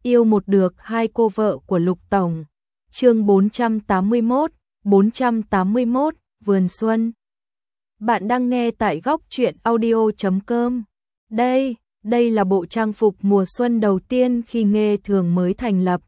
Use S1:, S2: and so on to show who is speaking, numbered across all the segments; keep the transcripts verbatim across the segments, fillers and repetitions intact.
S1: Yêu một được hai cô vợ của Lục Tổng. Chương bốn trăm tám mươi mốt, bốn trăm tám mươi mốt, Vườn Xuân. Bạn đang nghe tại góc truyện audio chấm com. Đây, đây là bộ trang phục mùa xuân đầu tiên khi Nghê Thường mới thành lập.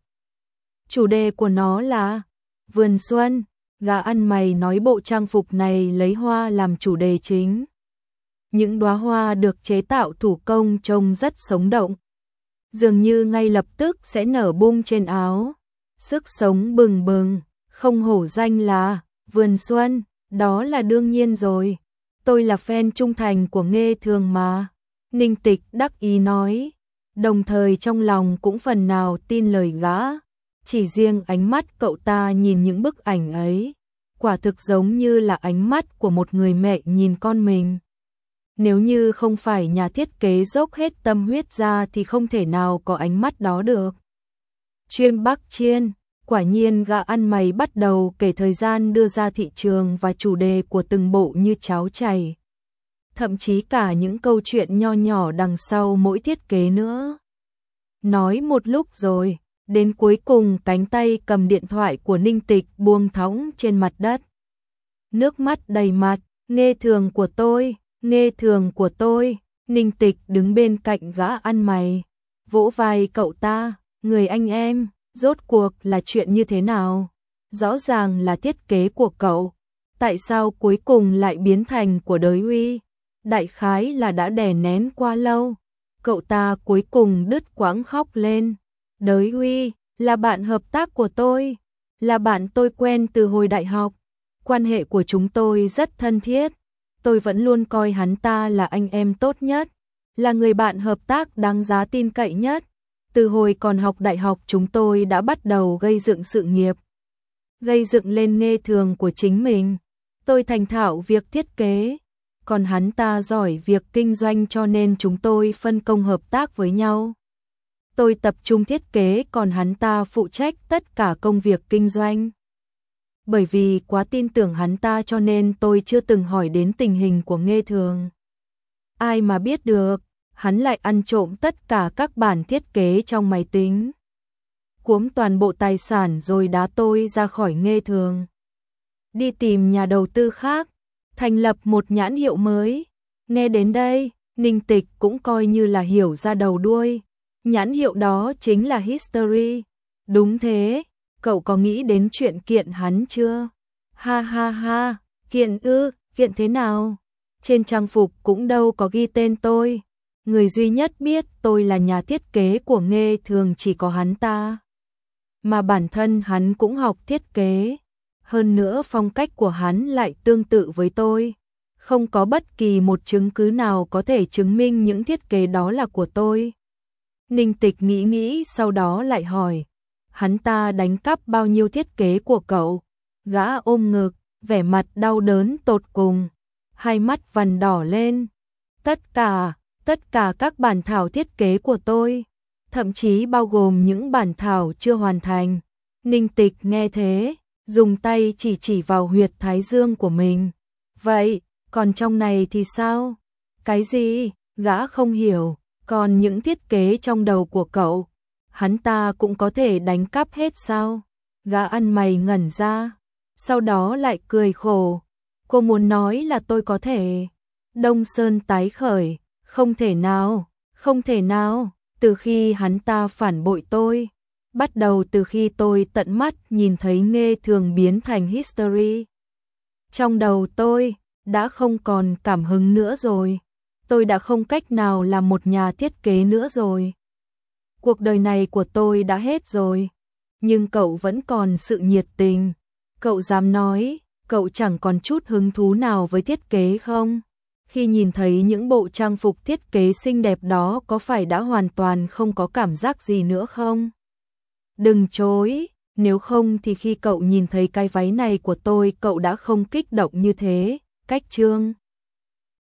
S1: Chủ đề của nó là Vườn Xuân. Gã ăn mày nói bộ trang phục này lấy hoa làm chủ đề chính. Những đóa hoa được chế tạo thủ công trông rất sống động. Dường như ngay lập tức sẽ nở bung trên áo. Sức sống bừng bừng, không hổ danh là Vườn Xuân, đó là đương nhiên rồi. Tôi là fan trung thành của Nghê Thường mà. Ninh Tịch đắc ý nói, đồng thời trong lòng cũng phần nào tin lời gã. Chỉ riêng ánh mắt cậu ta nhìn những bức ảnh ấy, quả thực giống như là ánh mắt của một người mẹ nhìn con mình. Nếu như không phải nhà thiết kế dốc hết tâm huyết ra thì không thể nào có ánh mắt đó được. Chuyên Bắc Chiên, quả nhiên gã ăn mày bắt đầu kể thời gian đưa ra thị trường và chủ đề của từng bộ như cháo chảy. Thậm chí cả những câu chuyện nho nhỏ đằng sau mỗi thiết kế nữa. Nói một lúc rồi, đến cuối cùng cánh tay cầm điện thoại của Ninh Tịch buông thõng trên mặt đất. Nước mắt đầy mặt, Nghê Thường của tôi, Nghê Thường của tôi. Ninh Tịch đứng bên cạnh gã ăn mày, vỗ vai cậu ta, người anh em, rốt cuộc là chuyện như thế nào? Rõ ràng là thiết kế của cậu, tại sao cuối cùng lại biến thành của Đới Uy? Đại khái là đã đè nén quá lâu. Cậu ta cuối cùng đứt quãng khóc lên. Đới Uy là bạn hợp tác của tôi, là bạn tôi quen từ hồi đại học. Quan hệ của chúng tôi rất thân thiết. Tôi vẫn luôn coi hắn ta là anh em tốt nhất, là người bạn hợp tác đáng giá tin cậy nhất. Từ hồi còn học đại học chúng tôi đã bắt đầu gây dựng sự nghiệp, gây dựng lên Nghê Thường của chính mình. Tôi thành thạo việc thiết kế, còn hắn ta giỏi việc kinh doanh, cho nên chúng tôi phân công hợp tác với nhau. Tôi tập trung thiết kế, còn hắn ta phụ trách tất cả công việc kinh doanh. Bởi vì quá tin tưởng hắn ta cho nên tôi chưa từng hỏi đến tình hình của Nghê Thường. Ai mà biết được, hắn lại ăn trộm tất cả các bản thiết kế trong máy tính, cuốn toàn bộ tài sản rồi đá tôi ra khỏi Nghê Thường. Đi tìm nhà đầu tư khác, thành lập một nhãn hiệu mới. Nghe đến đây, Ninh Tịch cũng coi như là hiểu ra đầu đuôi. Nhãn hiệu đó chính là History. Đúng thế, cậu có nghĩ đến chuyện kiện hắn chưa? Ha ha ha, kiện ư, kiện thế nào? Trên trang phục cũng đâu có ghi tên tôi. Người duy nhất biết tôi là nhà thiết kế của Nghê Thường chỉ có hắn ta. Mà bản thân hắn cũng học thiết kế. Hơn nữa phong cách của hắn lại tương tự với tôi. Không có bất kỳ một chứng cứ nào có thể chứng minh những thiết kế đó là của tôi. Ninh Tịch nghĩ nghĩ sau đó lại hỏi, hắn ta đánh cắp bao nhiêu thiết kế của cậu? Gã ôm ngực, vẻ mặt đau đớn tột cùng, hai mắt vằn đỏ lên. Tất cả, tất cả các bản thảo thiết kế của tôi, thậm chí bao gồm những bản thảo chưa hoàn thành. Ninh Tịch nghe thế, dùng tay chỉ chỉ vào huyệt thái dương của mình. Vậy, còn trong này thì sao? Cái gì? Gã không hiểu. Còn những thiết kế trong đầu của cậu, hắn ta cũng có thể đánh cắp hết sao? Gã ăn mày ngẩn ra, sau đó lại cười khổ. Cô muốn nói là tôi có thể? Đông Sơn tái khởi, không thể nào, không thể nào. Từ khi hắn ta phản bội tôi, bắt đầu từ khi tôi tận mắt nhìn thấy Nghê Thường biến thành History, trong đầu tôi đã không còn cảm hứng nữa rồi. Tôi đã không cách nào làm một nhà thiết kế nữa rồi. Cuộc đời này của tôi đã hết rồi. Nhưng cậu vẫn còn sự nhiệt tình. Cậu dám nói, cậu chẳng còn chút hứng thú nào với thiết kế không? Khi nhìn thấy những bộ trang phục thiết kế xinh đẹp đó có phải đã hoàn toàn không có cảm giác gì nữa không? Đừng chối, nếu không thì khi cậu nhìn thấy cái váy này của tôi cậu đã không kích động như thế. Cách chương